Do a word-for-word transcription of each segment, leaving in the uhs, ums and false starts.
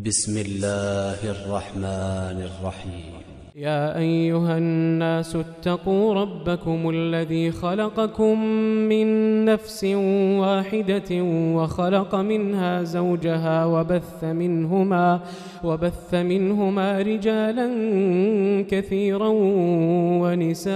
بسم الله الرحمن الرحيم. يا أيها الناس اتقوا ربكم الذي خلقكم من نفس واحدة وخلق منها زوجها وبث منهما وبث منهما رجالا كثيرا ونساء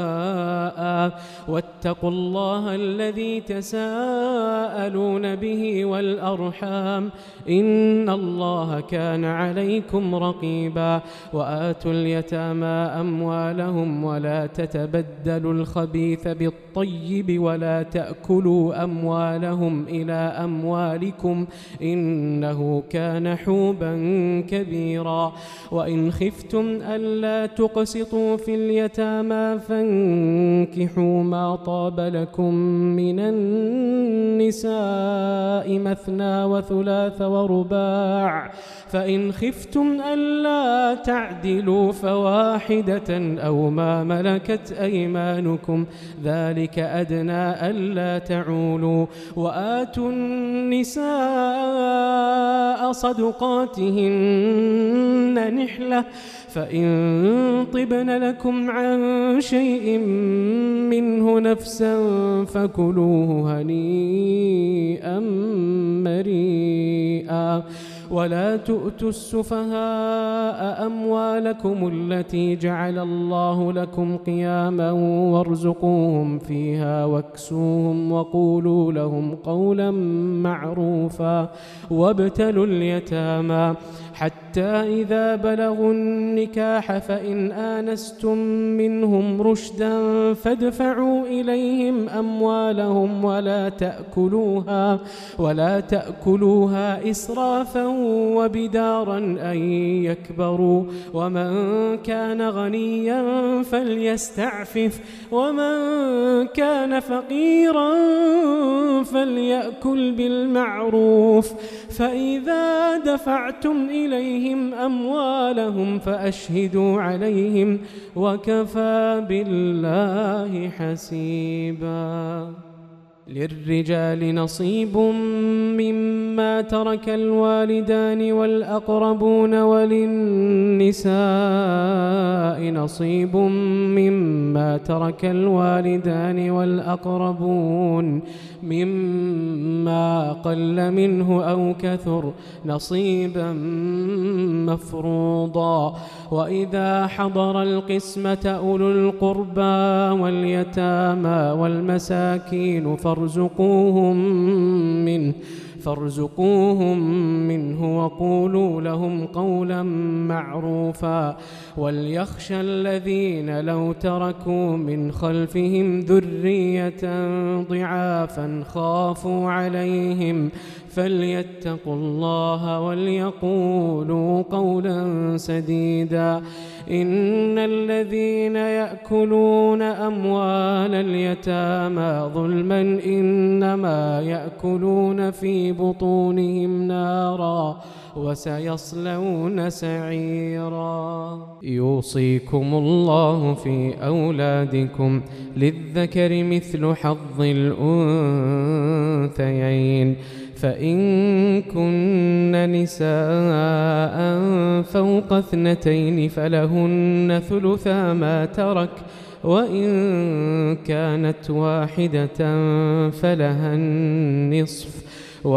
واتقوا الله الذي تساءلون به والأرحام إن الله كان عليكم رقيبا. وآتوا اليتامى أموالهم ولا تتبدلوا الخبيث بالطيب ولا تأكلوا أموالهم إلى أموالكم إنه كان حوبا كبيرا. وإن خفتم ألا تقسطوا في اليتامى فانكحوا ما طاب لكم من النساء مثنى وثلاث ورباع، فإن خفتم ألا تعدلوا فواحدة أو ما ملكت أيمانكم ذلك أدنى ألا تعولوا. وآتوا النساء صدقاتهن نحلة فإن طبن لكم عن شيء منه نفسا فكلوه هنيئا مريئا. ولا تؤتوا السفهاء أموالكم التي جعل الله لكم قياما وارزقوهم فيها واكسوهم وقولوا لهم قولا معروفا. وابتلوا اليتامى حتى إذا بلغوا النكاح فإن آنستم منهم رشدا فادفعوا إليهم أموالهم ولا تأكلوها ولا تأكلوها إسرافا وبدارا أن يكبروا. ومن كان غنيا فليستعفف ومن كان فقيرا فليأكل بالمعروف. فإذا دفعتم إليهم أموالهم فأشهدوا عليهم وكفى بالله حسيبا. للرجال نصيب مما ترك الوالدان والأقربون وللنساء نصيب مما ترك الوالدان والأقربون مما قل منه أو كثر نصيبا مفروضا. وإذا حضر القسمة أولو القربى واليتامى والمساكين فارزقوهم منه فارزقوهم منه وقولوا لهم قولا معروفا. وليخشى الذين لو تركوا من خلفهم ذرية ضعافا خافوا عليهم فليتقوا الله وليقولوا قولا سديدا. إن الذين يأكلون أموال اليتامى ظلما إنما يأكلون في بطونهم نارا وسيصلون سعيرا. يوصيكم الله في أولادكم للذكر مثل حظ الأنثيين فإن كن نساء فوق اثنتين فلهن ثلثا ما ترك وإن كانت واحدة فلها النصف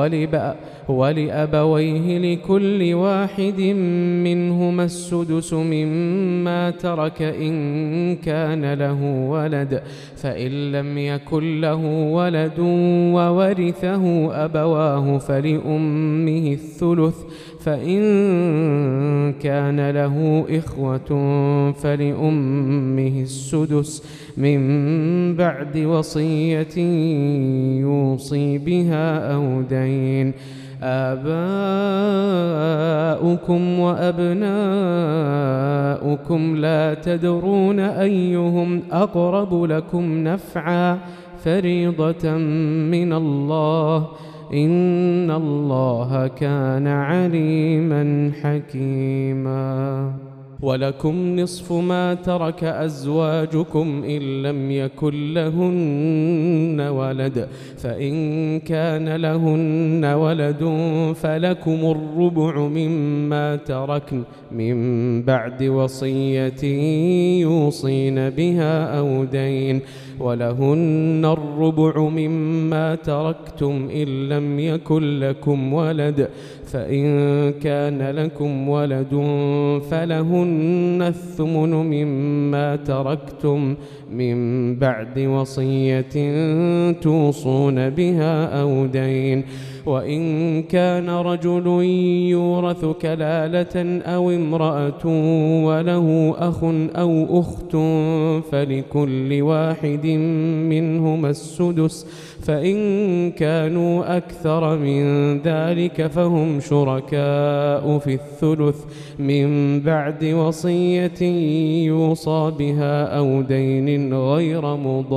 ولأبويه لكل واحد منهما السدس مما ترك إن كان له ولد فإن لم يكن له ولد وورثه أبواه فلأمه الثلث فإن كان له إخوة فلأمه السدس من بعد وصية يوصي بها أو دين. آباؤكم وأبناؤكم لا تدرون أيهم أقرب لكم نفعا فريضة من الله إن الله كان عليما حكيما. ولكم نصف ما ترك أزواجكم إن لم يكن لهن ولد، فإن كان لهن ولد فلكم الربع مما تركن من بعد وصية يوصين بها أو دين، ولهن الربع مما تركتم إن لم يكن لكم ولد، فإن كان لكم ولد فلهن الثمن مما تركتم من بعد وصية توصون بها أو دين، وإن كان رجل يورث كلالة أو امرأة وله أخ أو أخت فلكل واحد منهما السدس، فإن كانوا أكثر من ذلك فهم شركاء في الثلث من بعد وصية يوصى بها أو دين غير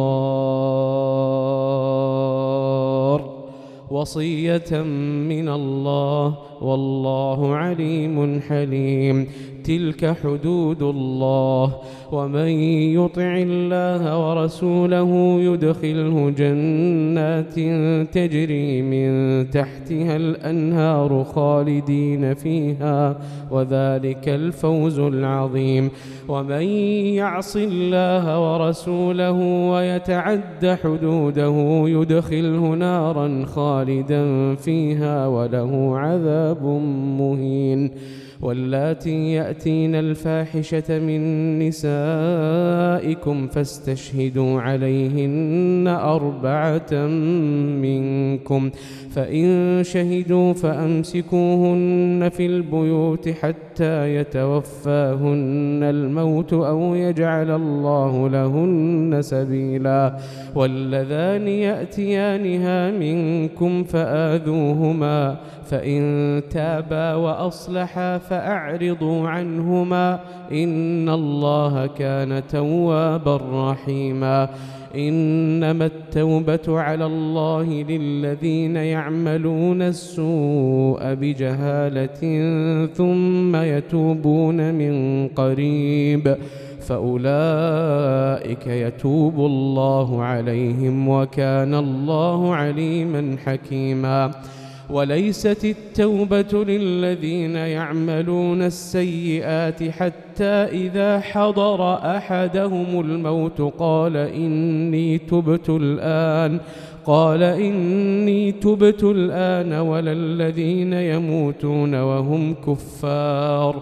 مضار، وصية من الله والله عليم حليم. تلك حدود الله، ومن يطع الله ورسوله يدخله جنات تجري من تحتها الأنهار خالدين فيها، وذلك الفوز العظيم. ومن يعص الله ورسوله ويتعد حدوده يدخله نارا خالدا فيها وله عذاب مهين. واللاتي يأتين الفاحشة من نسائكم فاستشهدوا عليهن أربعة منكم، فإن شهدوا فأمسكوهن في البيوت حتى يتوفاهن الموت أو يجعل الله لهن سبيلا. واللذان يأتيانها منكم فآذوهما، فإن تابا وأصلحا فأعرضوا عنهما إن الله كان توابا رحيما. إنما التوبة على الله للذين يعملون السوء بجهالة ثم يتوبون من قريب فأولئك يتوب الله عليهم وكان الله عليما حكيما. وليست التوبة للذين يعملون السيئات حتى إذا حضر أحدهم الموت قال إني تبت الآن قال إني تبت الآن ولا الذين يموتون وهم كفار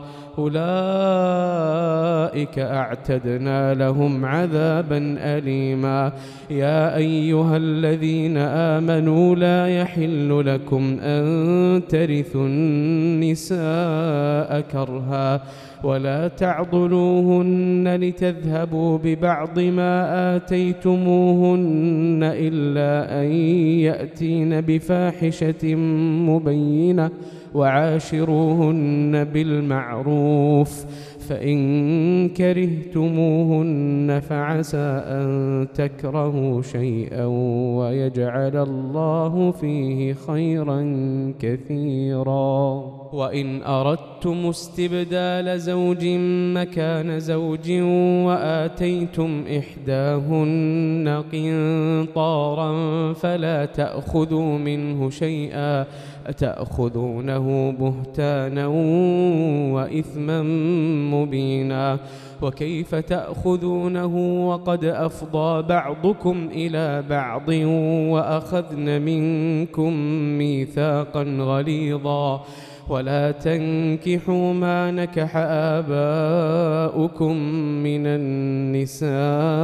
أولئك أعتدنا لهم عذابا أليما. يا أيها الذين آمنوا لا يحل لكم أن ترثوا النساء كرها ولا تعضلوهن لتذهبوا ببعض ما آتيتموهن إلا أن يأتين بفاحشة مبينة وعاشروهن بالمعروف، فإن كرهتموهن فعسى أن تكرهوا شيئا ويجعل الله فيه خيرا كثيرا. وإن أردتم استبدال زوج مكان زوج وآتيتم إحداهن قنطارا فلا تأخذوا منه شيئا أتأخذونه بهتانا وإثما مبينا. وكيف تأخذونه وقد أفضى بعضكم إلى بعض وأخذن منكم ميثاقا غليظا. ولا تنكحوا ما نكح آباؤكم من النساء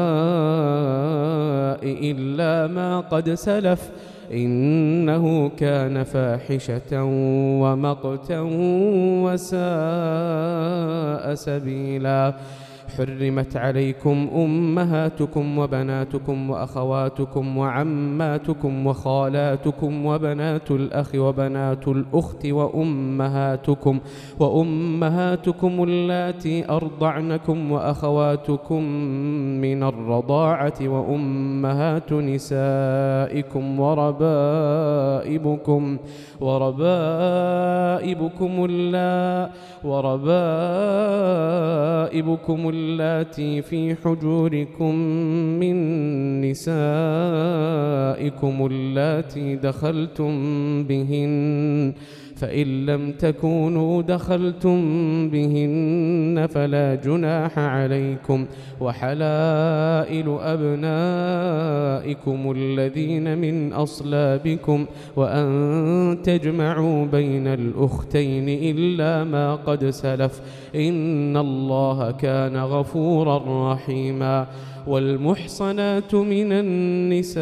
إلا ما قد سلف إنه كان فاحشة ومقتا وساء سبيلا. حرمت عليكم أمهاتكم وبناتكم وأخواتكم وعماتكم وخالاتكم وبنات الأخ وبنات الأخت وأمهاتكم وأمهاتكم اللاتي أرضعنكم وأخواتكم من الرضاعة وأمهات نسائكم وربائبكم وربائبكم اللا وربائبكم اللاتي في حجوركم من نسائكم اللاتي دخلتم بهن فإن لم تكونوا دخلتم بهن فلا جناح عليكم وحلائل أبنائكم الذين من أصلابكم وأن تجمعوا بين الأختين إلا ما قد سلف إن الله كان غفورا رحيما والمحصنات من النساء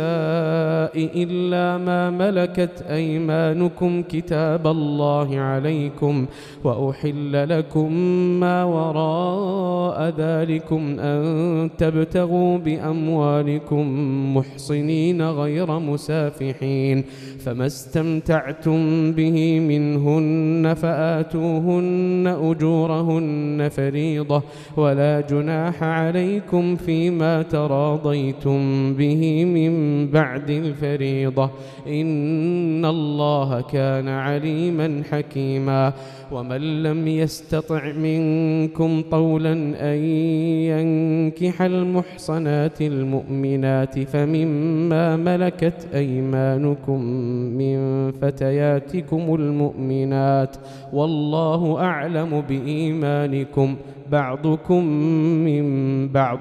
إلا ما ملكت أيمانكم كتاب الله عليكم وأحل لكم ما وراء ذلكم أن تبتغوا بأموالكم محصنين غير مسافحين فما استمتعتم به منهن فآتوهن أجورهن فريضة ولا جناح عليكم فيما تراضيتم به من بعد الفريضة إن الله كان عليما حكيما ومن لم يستطع منكم طولا أن ينكح المحصنات المؤمنات فمما ملكت أيمانكم من فتياتكم المؤمنات والله أعلم بإيمانكم بعضكم من بعض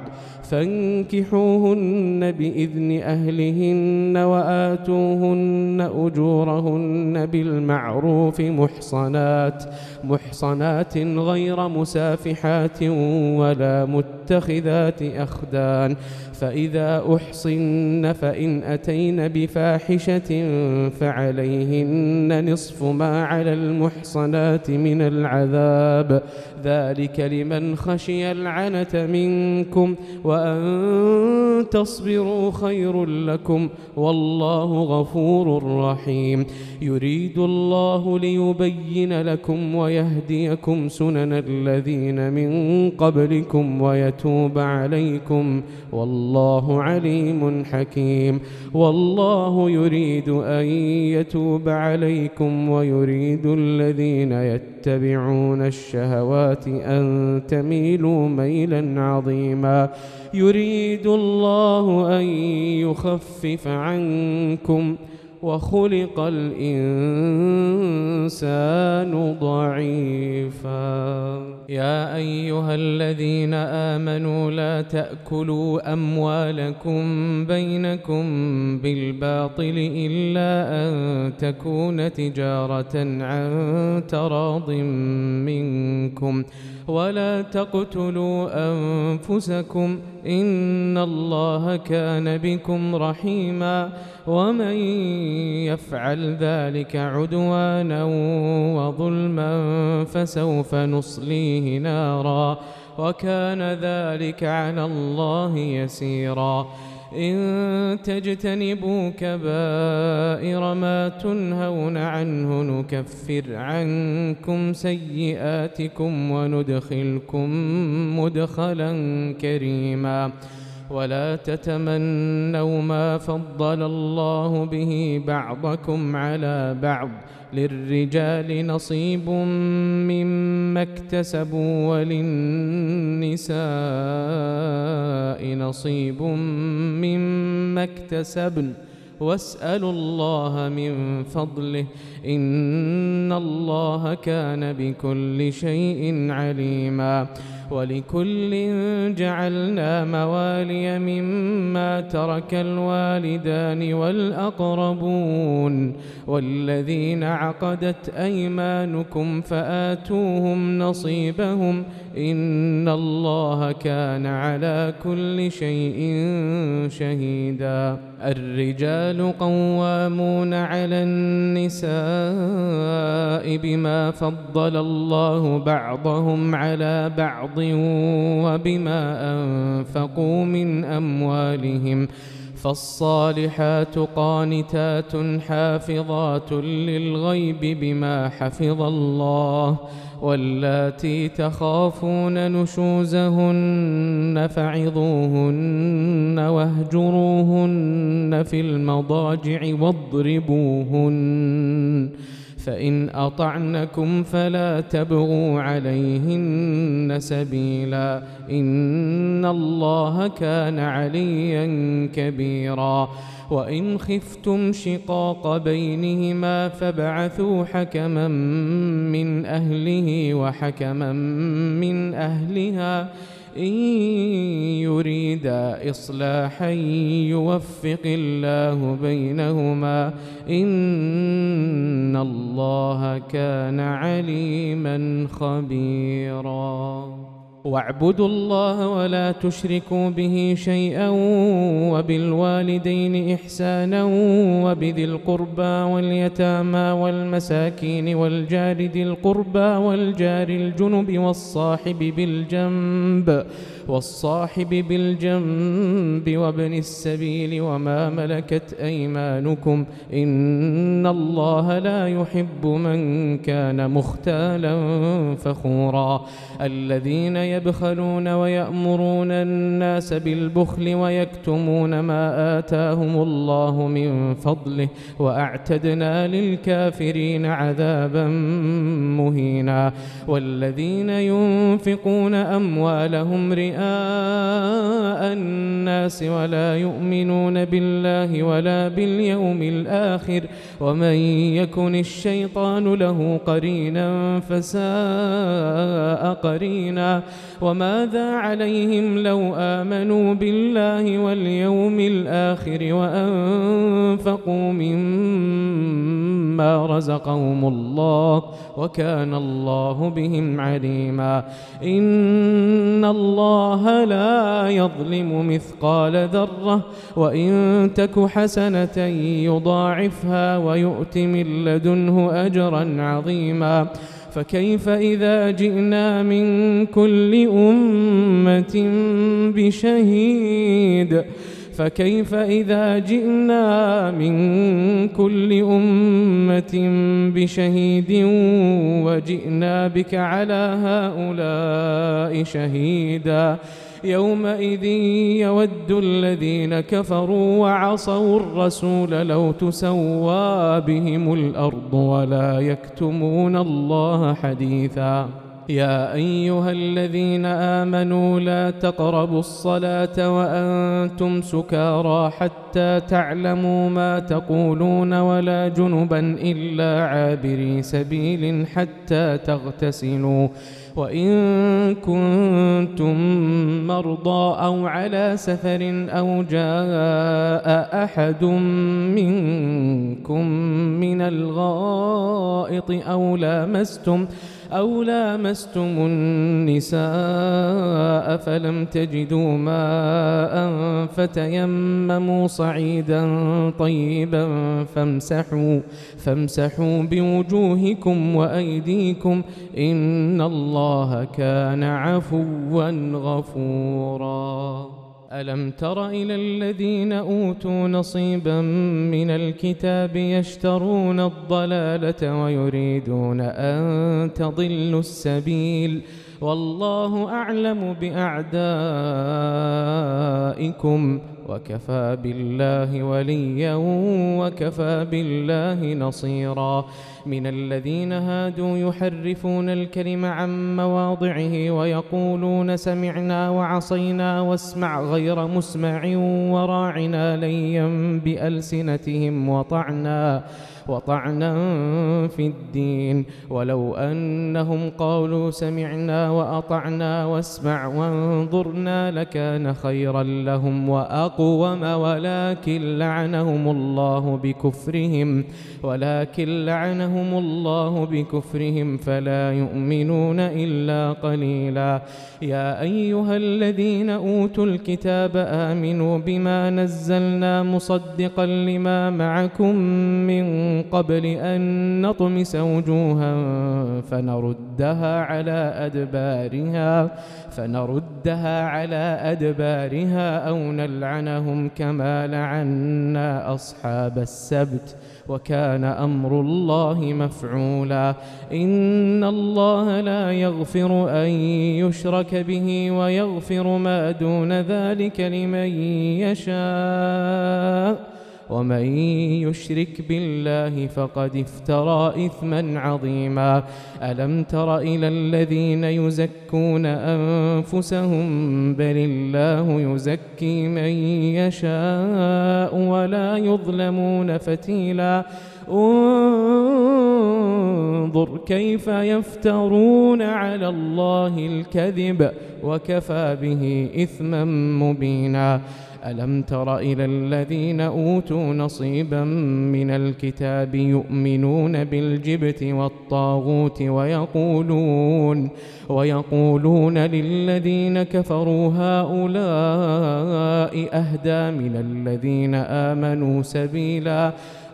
فانكحوهن بإذن أهلهن وآتوهن أجورهن بالمعروف محصنات محصنات غير مسافحات ولا متخذات أخدان فإذا أحصن فإن أتين بفاحشة فعليهن نصف ما على المحصنات من العذاب ذلك لمن خشي العنة منكم وأن تصبروا خير لكم والله غفور رحيم يريد الله ليبين لكم ويهديكم سنن الذين من قبلكم ويتوب عليكم والله عليم حكيم والله يريد أن يتوب عليكم ويريد الذين يتبعون الشهوات أن تميلوا ميلا عظيما يريد الله أن يخفف عنكم وخلق الإنسان ضعيفا يا أيها الذين آمنوا لا تأكلوا أموالكم بينكم بالباطل إلا أن تكون تجارة عن تراض منكم ولا تقتلوا أنفسكم إن الله كان بكم رحيما ومن يفعل ذلك عدوانا وظلما فسوف نصليه نارا وكان ذلك على الله يسيرا إن تجتنبوا كبائر ما تنهون عنه نكفر عنكم سيئاتكم وندخلكم مدخلا كريما ولا تتمنوا ما فضل الله به بعضكم على بعض للرجال نصيب مما اكتسبوا وللنساء نصيب مما اكتسبن واسألوا الله من فضله إن الله كان بكل شيء عليما ولكل جعلنا موالي مما ترك الوالدان والأقربون والذين عقدت أيمانكم فآتوهم نصيبهم إن الله كان على كل شيء شهيدا الرجال قوامون على النساء النساء بما فضل الله بعضهم على بعض وبما أنفقوا من أموالهم فالصالحات قانتات حافظات للغيب بما حفظ الله واللاتي تخافون نشوزهن فعظوهن واهجروهن في المضاجع واضربوهن فإن أطعنكم فلا تبغوا عليهن سبيلا إن الله كان عليا كبيرا وإن خفتم شقاق بينهما فابعثوا حكما من أهله وحكما من أهلها إن يريدا إصلاحا يوفق الله بينهما إن الله كان عليما خبيرا واعبدوا الله ولا تشركوا به شيئا وبالوالدين إحسانا وبذي القربى واليتامى والمساكين والجار ذي القربى والجار الجنب والصاحب بالجنب والصاحب بالجنب وابن السبيل وما ملكت أيمانكم إن الله لا يحب من كان مختالا فخورا الذين يبخلون ويأمرون الناس بالبخل ويكتمون ما آتاهم الله من فضله وأعتدنا للكافرين عذابا مهينا والذين ينفقون أموالهم رئاء الناس ولا يؤمنون بالله ولا باليوم الآخر ومن يكن الشيطان له قرينا فساء قرينا وماذا عليهم لو آمنوا بالله واليوم الآخر وأنفقوا مما رزقهم الله وكان الله بهم عليما إن الله لا يظلم مثقال ذرة وإن تك حسنة يضاعفها ويؤت من لدنه أجرا عظيما فكيف إذا جئنا من كل أمة بشهيد فكيف إذا جئنا من كل أمة بشهيد وجئنا بك على هؤلاء شهيدا يومئذ يود الذين كفروا وعصوا الرسول لو تسوى بهم الأرض ولا يكتمون الله حديثا يا أيها الذين آمنوا لا تقربوا الصلاة وأنتم سكارى حتى تعلموا ما تقولون ولا جنبا إلا عابري سبيل حتى تغتسلوا وإن كنتم مرضى أو على سفر أو جاء أحد منكم من الغائط أو لامستم أو لامستم النساء فلم تجدوا ماء فتيمموا صعيدا طيبا فامسحوا فامسحوا بوجوهكم وأيديكم إن الله كان عفوا غفورا ألم تر إلى الذين أوتوا نصيبا من الكتاب يشترون الضلالة ويريدون أن تضلوا السبيل والله أعلم بأعدائكم وكفى بالله وليا وكفى بالله نصيرا من الذين هادوا يحرفون الكلم عن مواضعه ويقولون سمعنا وعصينا واسمع غير مسمع وراعنا ليا بألسنتهم وطعنا وطعنا في الدين ولو أنهم قالوا سمعنا وأطعنا واسمع وانظرنا لكان خيرا لهم وأقوم ولكن لعنهم الله بكفرهم ولكن لعنهم يلعنهم الله بكفرهم فلا يؤمنون إلا قليلا. يا أيها الذين أوتوا الكتاب آمنوا بما نزلنا مصدقا لما معكم من قبل أن نطمس وجوها فنردها على أدبارها فنردها على أدبارها أو نلعنهم كما لعنا أصحاب السبت وكان أمر الله مفعولا. إن الله لا يغفر أن يشرك به ويغفر ما دون ذلك لمن يشاء ومن يشرك بالله فقد افترى إثما عظيما. ألم تر إلى الذين يزكون أنفسهم بل الله يزكي من يشاء ولا يظلمون فتيلا. انظر كيف يفترون على الله الكذب وكفى به إثما مبينا. ألم تر إلى الذين أوتوا نصيبا من الكتاب يؤمنون بالجبت والطاغوت ويقولون ويقولون للذين كفروا هؤلاء أهدى من الذين آمنوا سبيلا.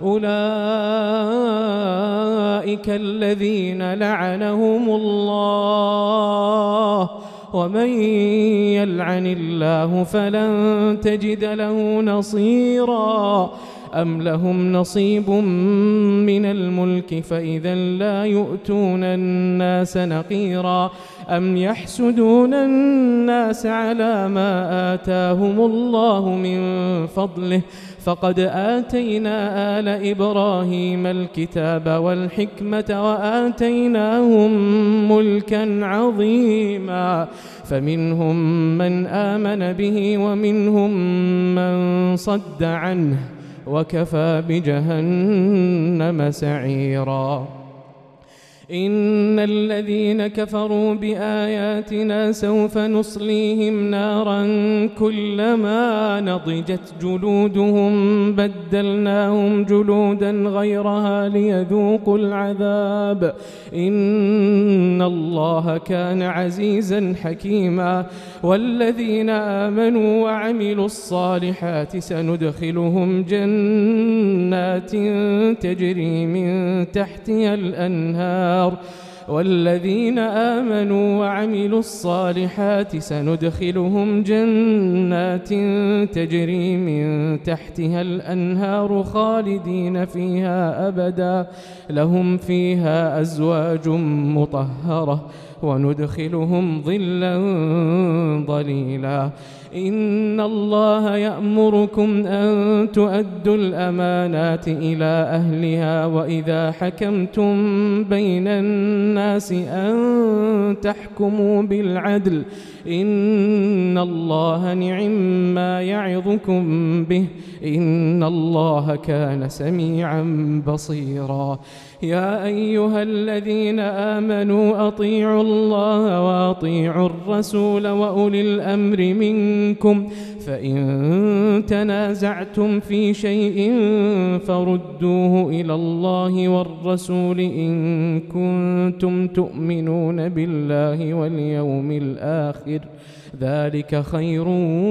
أولئك الذين لعنهم الله ومن يلعن الله فلن تجد له نصيرا. أم لهم نصيب من الملك فإذا لا يؤتون الناس نقيرا. أم يحسدون الناس على ما آتاهم الله من فضله فقد آتينا آل إبراهيم الكتاب والحكمة وآتيناهم ملكا عظيما. فمنهم من آمن به ومنهم من صد عنه وكفى بجهنم سعيرا. إن الذين كفروا بآياتنا سوف نصليهم نارا كلما نضجت جلودهم بدلناهم جلودا غيرها ليذوقوا العذاب إن الله كان عزيزا حكيما. والذين آمنوا وعملوا الصالحات سندخلهم جنات تجري من تحتها الأنهار والذين آمنوا وعملوا الصالحات سندخلهم جنات تجري من تحتها الأنهار خالدين فيها أبدا لهم فيها أزواج مطهرة وندخلهم ظلا ظليلا. إن الله يأمركم أن تؤدوا الأمانات إلى أهلها وإذا حكمتم بين الناس أن تحكموا بالعدل إن الله نعم ما يعظكم به إن الله كان سميعا بصيرا. يا أيها الذين آمنوا أطيعوا الله وأطيعوا الرسول وأولي الأمر منكم فإن تنازعتم في شيء فردوه إلى الله والرسول إن كنتم تؤمنون بالله واليوم الآخر ذلك خير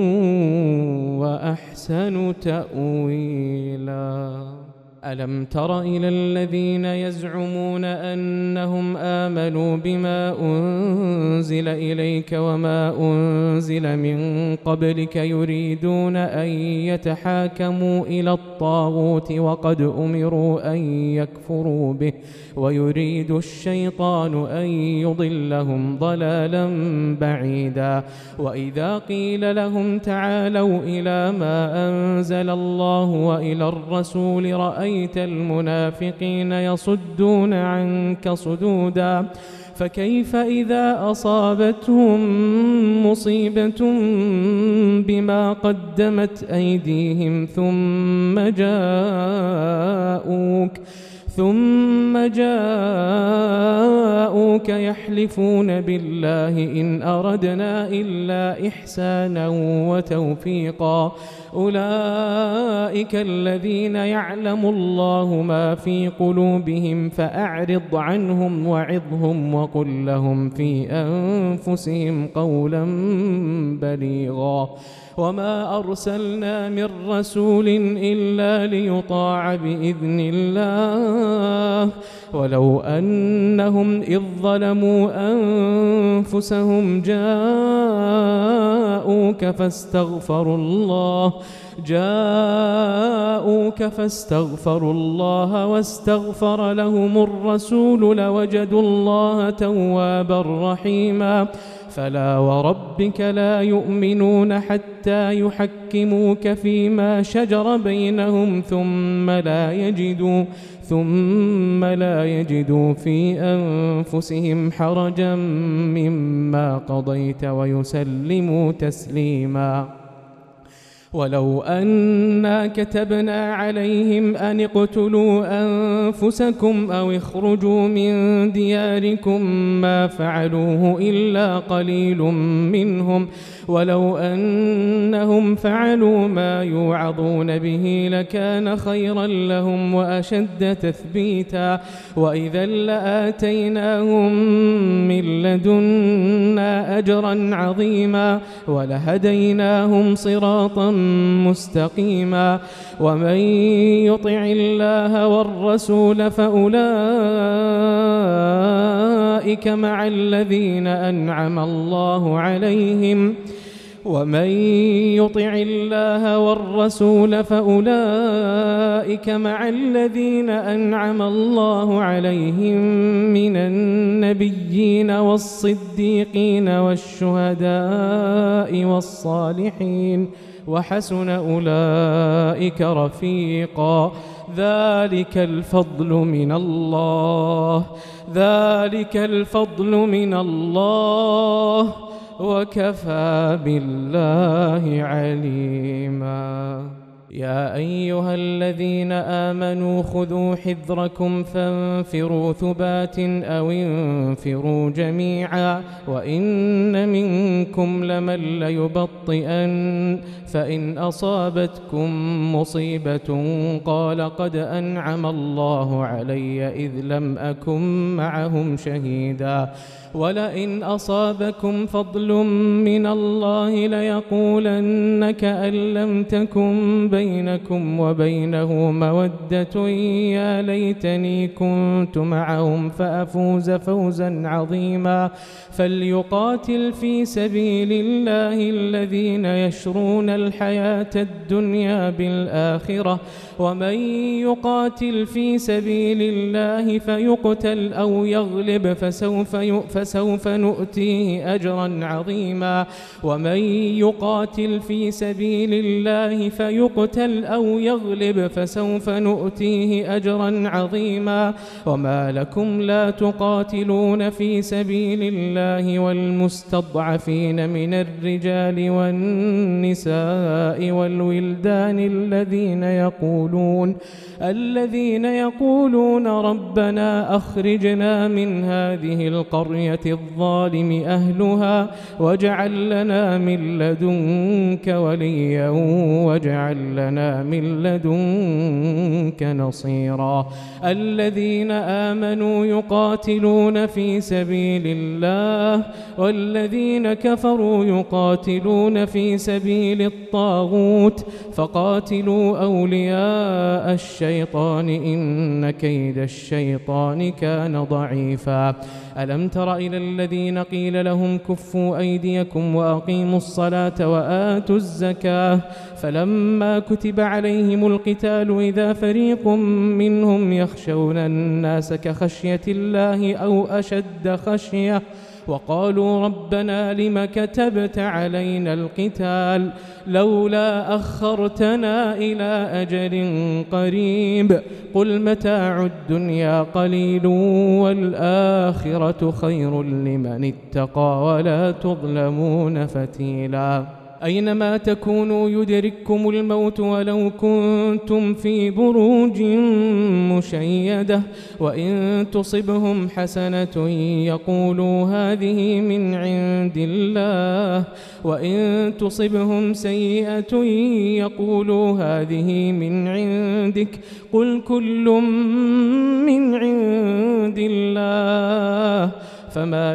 وأحسن تأويلا. ألم تر إلى الذين يزعمون أنهم آمنوا بما أنزل إليك وما أنزل من قبلك يريدون أن يتحاكموا إلى الطاغوت وقد أمروا أن يكفروا به ويريد الشيطان أن يضلهم ضلالا بعيدا. وإذا قيل لهم تعالوا إلى ما أنزل الله وإلى الرسول رأيت المنافقين يصدون عنك صدودا فكيف إذا أصابتهم مصيبة بما قدمت أيديهم ثم جاءوك ثم جاءوك يحلفون بالله إن أردنا إلا إحسانا وتوفيقا أولئك الذين يعلم الله ما في قلوبهم فأعرض عنهم وعظهم وقل لهم في أنفسهم قولا بليغا وما أرسلنا من رسول إلا ليطاع بإذن الله ولو أنهم إذ ظلموا أنفسهم جاءوك فاستغفروا الله جاءوك فاستغفروا الله واستغفر لهم الرسول لوجدوا الله توابا رحيما فلا وربك لا يؤمنون حتى يحكموك فيما شجر بينهم ثم لا يجدوا ثم لا يجدوا في أنفسهم حرجا مما قضيت ويسلموا تسليما ولو أنا كتبنا عليهم أن اقتلوا أنفسكم أو اخرجوا من دياركم ما فعلوه إلا قليل منهم ولو أنهم فعلوا ما يوعظون به لكان خيرا لهم وأشد تثبيتا وإذا لآتيناهم من لدنا أجرا عظيما ولهديناهم صراطا مستقيما ومن يطع الله والرسول فأولئك مع الذين أنعم الله عليهم ومن يطع الله والرسول فأولئك مع الذين أنعم الله عليهم من النبيين والصديقين والشهداء والصالحين وحسن أولئك رفيقا ذلك الفضل من الله ذلك الفضل من الله وكفى بالله عليما يا أيها الذين آمنوا خذوا حذركم فانفروا ثبات أو انفروا جميعا وإن منكم لمن ليبطئن فإن أصابتكم مصيبة قال قد أنعم الله علي إذ لم أكن معهم شهيدا ولئن أصابكم فضل من الله ليقولن كأن لم تكن بينكم وبينه مودة يا ليتني كنت معهم فأفوز فوزا عظيما فليقاتل في سبيل الله الذين يشرون الحياة الدنيا بالآخرة ومن يقاتل في سبيل الله فيقتل أو يغلب فسوف فسوف نؤتيه أجرا عظيما ومن يقاتل في سبيل الله فيقتل أو يغلب فسوف نؤتيه أجرا عظيما وما لكم لا تقاتلون في سبيل الله والمستضعفين من الرجال والنساء والولدان الذين يقولون الذين يقولون ربنا أخرجنا من هذه القرية الظالم أهلها واجعل لنا من لدنك وليا واجعل لنا من لدنك نصيرا الذين آمنوا يقاتلون في سبيل الله والذين كفروا يقاتلون في سبيل الطاغوت فقاتلوا أولياء الشيطان إن كيد الشيطان كان ضعيفا ألم تر إلى الذين قيل لهم كفوا أيديكم وأقيموا الصلاة وآتوا الزكاة فلما كتب عليهم القتال إذا فريق منهم يخشون الناس كخشية الله أو أشد خشية وقالوا ربنا لم كتبت علينا القتال لولا أخرتنا إلى أجل قريب قل متاع الدنيا قليل والآخرة خير لمن اتقى ولا تظلمون فتيلا أينما تكونوا يدرككم الموت ولو كنتم في بروج مشيدة وإن تصبهم حسنة يقولوا هذه من عند الله وإن تصبهم سيئة يقولوا هذه من عندك قل كل من عند الله فما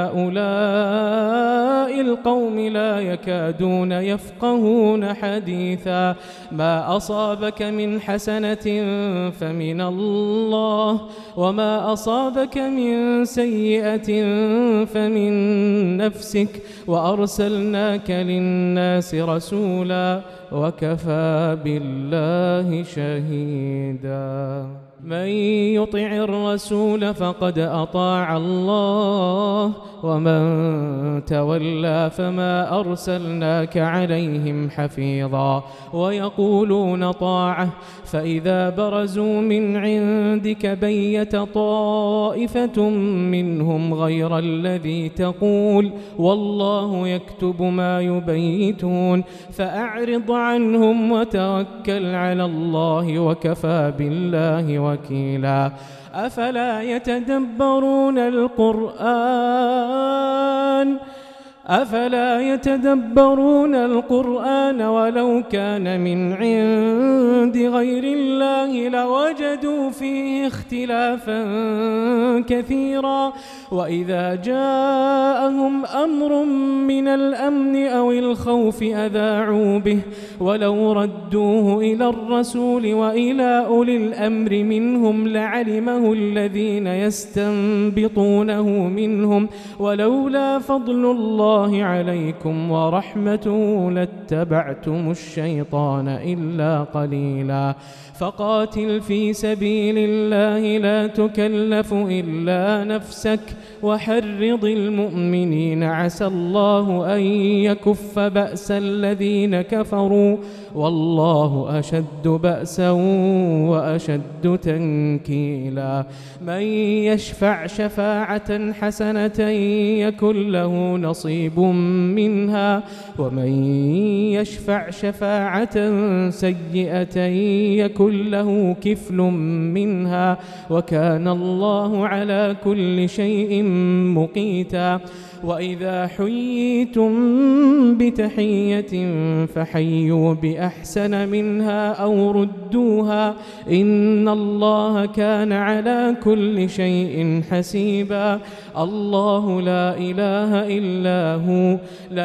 لهؤلاء القوم لا يكادون يفقهون حديثا ما أصابك من حسنة فمن الله وما أصابك من سيئة فمن نفسك وأرسلناك للناس رسولا وكفى بالله شهيدا من يطع الرسول فقد أطاع الله ومن تولى فما أرسلناك عليهم حفيظا ويقولون طاعة فإذا برزوا من عندك بيت طائفة منهم غير الذي تقول والله يكتب ما يبيتون فأعرض عنهم وتوكل على الله وكفى بالله وكيلا أفلا يتدبرون القرآن أفلا يتدبرون القرآن ولو كان من عند غير الله لوجدوا فيه اختلافا كثيرا وإذا جاءهم أمر من الأمن أو الخوف أذاعوا به ولو ردوه إلى الرسول وإلى أولي الأمر منهم لعلمه الذين يستنبطونه منهم ولولا فضل الله عليكم ورحمته لاتبعتم الشيطان إلا قليلا فقاتل في سبيل الله لا تكلف إلا نفسك وحرض المؤمنين عسى الله أن يكف بأس الذين كفروا والله أشد بأسا وأشد تنكيلا من يشفع شفاعة حسنة يكن له نصيب منها ومن يشفع شفاعة سيئة يكن له كفل منها وكان الله على كل شيء مقيتا وإذا حييتم بتحية فحيوا بأحسن منها أو ردوها إن الله كان على كل شيء حسيبا الله لا إله إلا هو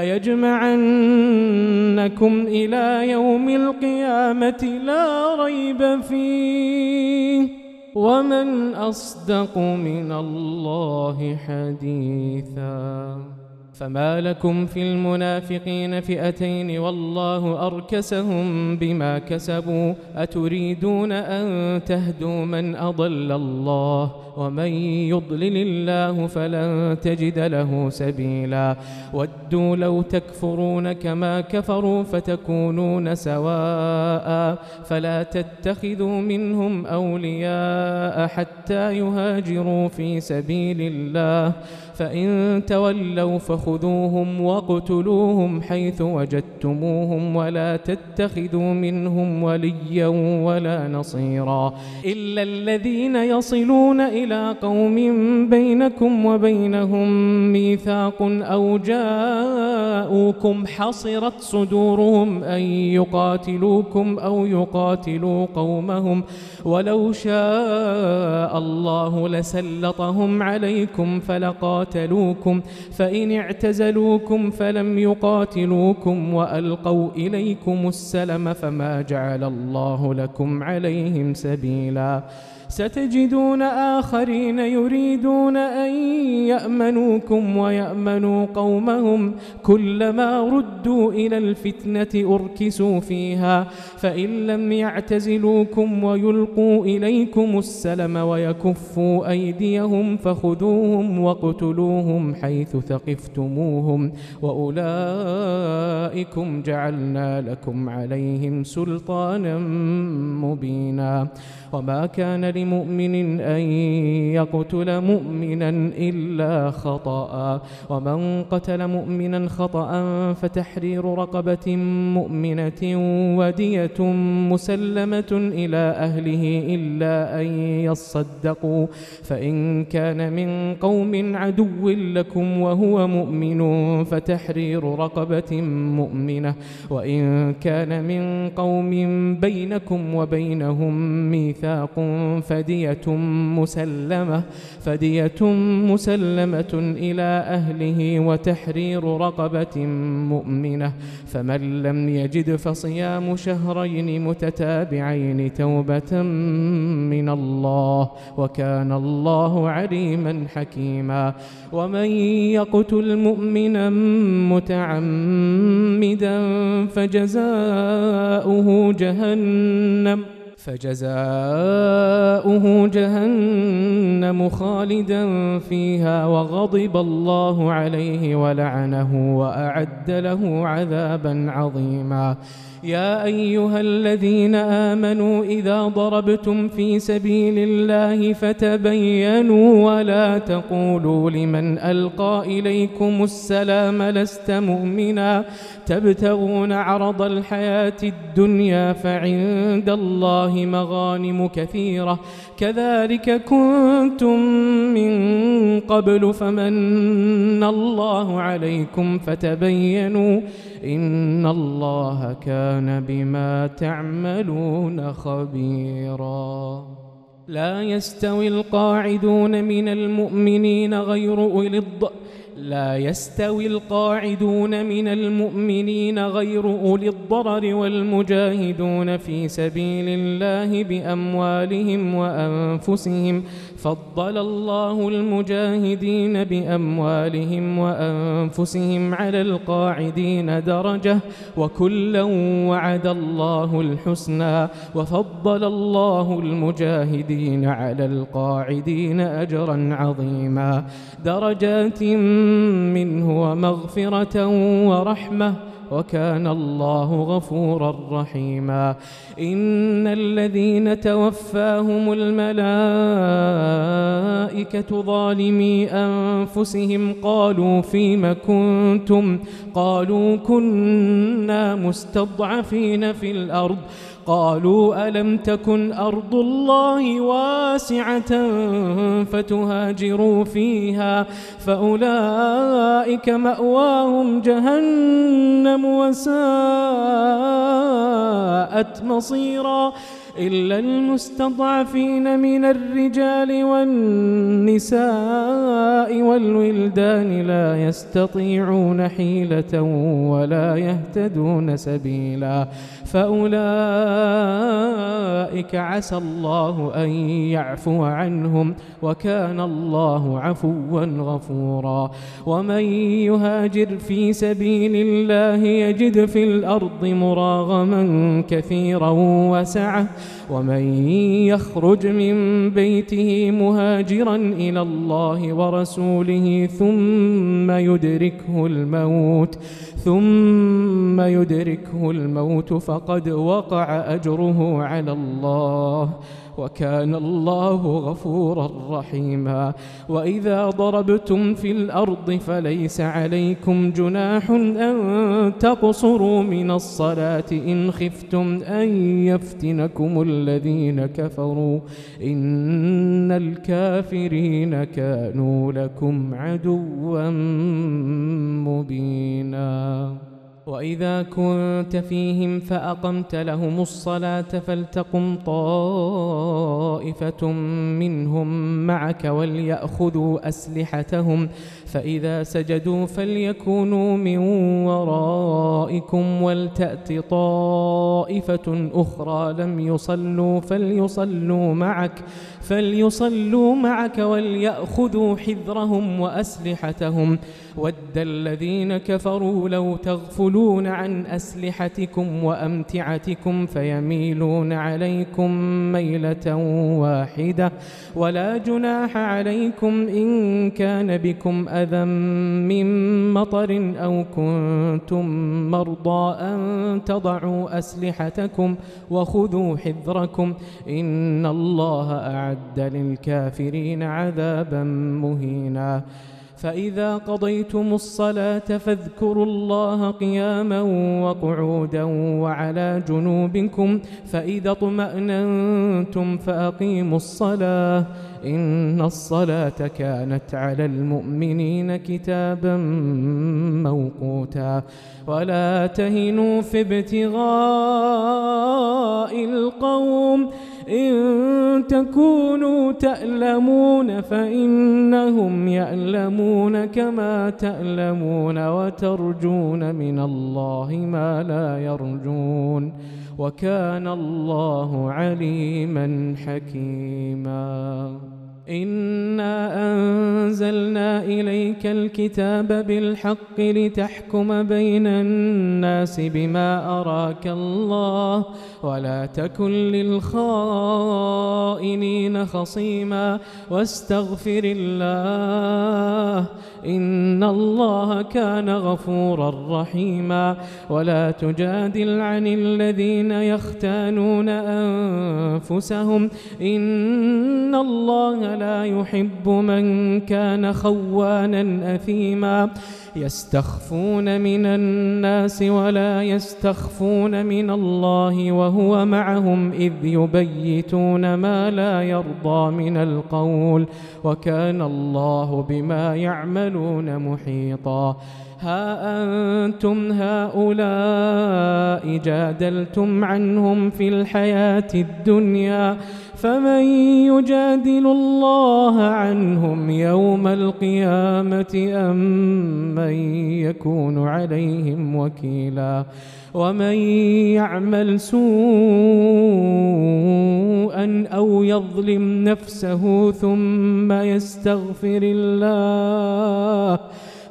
ليجمعنكم إلى يوم القيامة لا ريب فيه ومن أصدق من الله حديثا فما لكم في المنافقين فئتين والله أركسهم بما كسبوا أتريدون أن تهدوا من أضل الله ومن يضلل الله فلن تجد له سبيلا ودوا لو تكفرون كما كفروا فتكونون سواء فلا تتخذوا منهم أولياء حتى يهاجروا في سبيل الله فإن تولوا فخذوهم واقتلوهم حيث وجدتموهم ولا تتخذوا منهم وليا ولا نصيرا إلا الذين يصلون إلى قوم بينكم وبينهم ميثاق أو جاءوكم حصرت صدورهم أن يقاتلوكم أو يقاتلوا قومهم ولو شاء الله لسلطهم عليكم فلقاتلوكم فإن اعتزلوكم فلم يقاتلوكم وألقوا إليكم السلم فما جعل الله لكم عليهم سبيلا ستجدون آخرين يريدون أن يأمنوكم ويأمنوا قومهم كلما ردوا إلى الفتنة أركسوا فيها فإن لم يعتزلوكم ويلقوا إليكم السلم ويكفوا أيديهم فخذوهم واقتلوهم حيث ثقفتموهم وأولئكم جعلنا لكم عليهم سلطانا مبينا وما كان لمؤمن أن يقتل مؤمنا إلا خطأ، ومن قتل مؤمنا خطأ فتحرير رقبة مؤمنة ودية مسلمة إلى أهله إلا أن يصدقوا، فإن كان من قوم عدو لكم وهو مؤمن فتحرير رقبة مؤمنة، وإن كان من قوم بينكم وبينهم ميثاق فدية مسلمة فدية مسلمة إلى أهله وتحرير رقبة مؤمنة، فمن لم يجد فصيام شهرين متتابعين توبة من الله، وكان الله عليما حكيما. ومن يقتل مؤمنا متعمدا فجزاؤه جهنم فجزاؤه جهنم خالدا فيها وغضب الله عليه ولعنه وأعد له عذابا عظيما. يا أيها الذين آمنوا إذا ضربتم في سبيل الله فتبينوا ولا تقولوا لمن ألقى إليكم السلام لست مؤمنا تبتغون عرض الحياة الدنيا فعند الله مغانم كثيرة كذلك كنتم من قبل فمن الله عليكم فتبينوا إن الله كان بما تعملون خبيرا. لا يستوي القاعدون من المؤمنين غير أولي الضرر لا يستوي القاعدون من المؤمنين غير أولي الضرر والمجاهدون في سبيل الله بأموالهم وأنفسهم فضل الله المجاهدين بأموالهم وأنفسهم على القاعدين درجة وكلا وعد الله الحسنى وفضل الله المجاهدين على القاعدين أجرا عظيما درجات منه ومغفرة ورحمة وكان الله غفورا رحيما. إن الذين توفاهم الملائكة ظالمي أنفسهم قالوا فيم كنتم قالوا كنا مستضعفين في الأرض قالوا ألم تكن أرض الله واسعة فتهاجروا فيها فأولئك مأواهم جهنم وساءت مصيرا إلا المستضعفين من الرجال والنساء والولدان لا يستطيعون حيلة ولا يهتدون سبيلا فأولئك عسى الله أن يعفو عنهم وكان الله عفوا غفورا. ومن يهاجر في سبيل الله يجد في الأرض مراغما كثيرا وسعة ومن يخرج من بيته مهاجرا إلى الله ورسوله ثم يدركه الموت ثم يدركه الموت فقد وقع أجره على الله وكان الله غفورا رحيما. وإذا ضربتم في الأرض فليس عليكم جناح أن تقصروا من الصلاة إن خفتم أن يفتنكم الذين كفروا إن الكافرين كانوا لكم عدوا مبينا. وإذا كنت فيهم فأقمت لهم الصلاة فلتقم طائفة منهم معك وليأخذوا أسلحتهم فإذا سجدوا فليكونوا من ورائكم ولتأت طائفة أخرى لم يصلوا فليصلوا معك فليصلوا معك وليأخذوا حذرهم وأسلحتهم ود الذين كفروا لو تغفلون عن أسلحتكم وأمتعتكم فيميلون عليكم ميلة واحدة ولا جناح عليكم إن كان بكم أذى من مطر أو كنتم مرضى أن تضعوا أسلحتكم وخذوا حذركم إن الله أعد وأعد للكافرين عذابا مهينا. فإذا قضيتم الصلاة فاذكروا الله قياما وقعودا وعلى جنوبكم، فإذا اطمأننتم فأقيموا الصلاة إن الصلاة كانت على المؤمنين كتابا موقوتا. ولا تهنوا في ابتغاء القوم إن تكونوا تألمون فإنهم يألمون كما تألمون وترجون من الله ما لا يرجون وكان الله عليما حكيما. إنا أنزلنا إليك الكتاب بالحق لتحكم بين الناس بما أراك الله ولا تكن للخائنين خصيما واستغفر الله إن الله كان غفورا رحيما. ولا تجادل عن الذين يختانون أنفسهم إن الله لا يحب من كان خوانا أثيما. يستخفون من الناس ولا يستخفون من الله وهو معهم إذ يبيتون ما لا يرضى من القول وكان الله بما يعملون محيطا. ها أنتم هؤلاء جادلتم عنهم في الحياة الدنيا فمن يجادل الله عنهم يوم القيامة أم من يكون عليهم وكيلا. ومن يعمل سوءا أو يظلم نفسه ثم يستغفر الله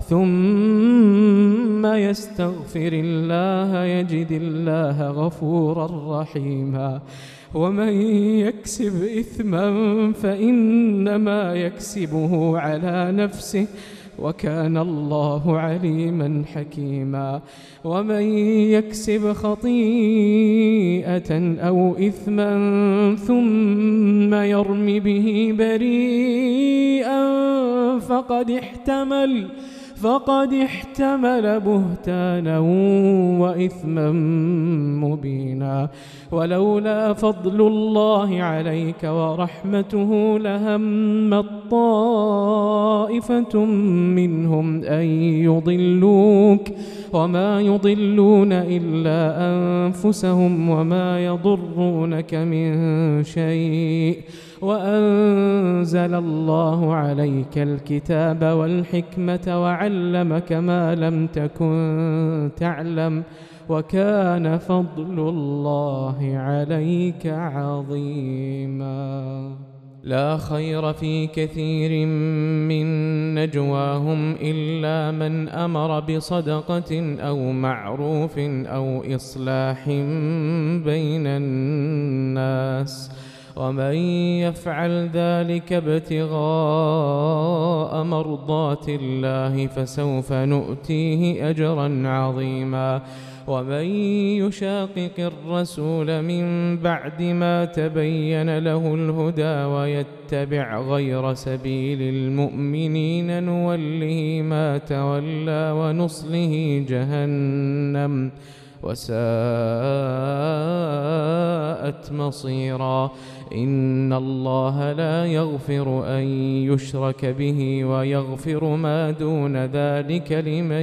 ثم يستغفر الله يجد الله غفورا رحيما. ومن يكسب إثما فإنما يكسبه على نفسه وكان الله عليما حكيما. ومن يكسب خطيئة أو إثما ثم يرم به بريئا فقد احتمل فقد احتمل بهتانا وإثما مبينا. ولولا فضل الله عليك ورحمته لهمت طائفة منهم أن يضلوك وما يضلون إلا أنفسهم وما يضرونك من شيء وأنزل الله عليك الكتاب والحكمة وعلمك ما لم تكن تعلم وكان فضل الله عليك عظيما. لا خير في كثير من نجواهم إلا من أمر بصدقة أو معروف أو إصلاح بين الناس ومن يفعل ذلك ابتغاء مرضات الله فسوف نؤتيه أجرا عظيما. ومن يشاقق الرسول من بعد ما تبين له الهدى ويتبع غير سبيل المؤمنين نوله ما تولى ونصله جهنم وساءت مصيرا. إن الله لا يغفر أن يشرك به ويغفر ما دون ذلك لمن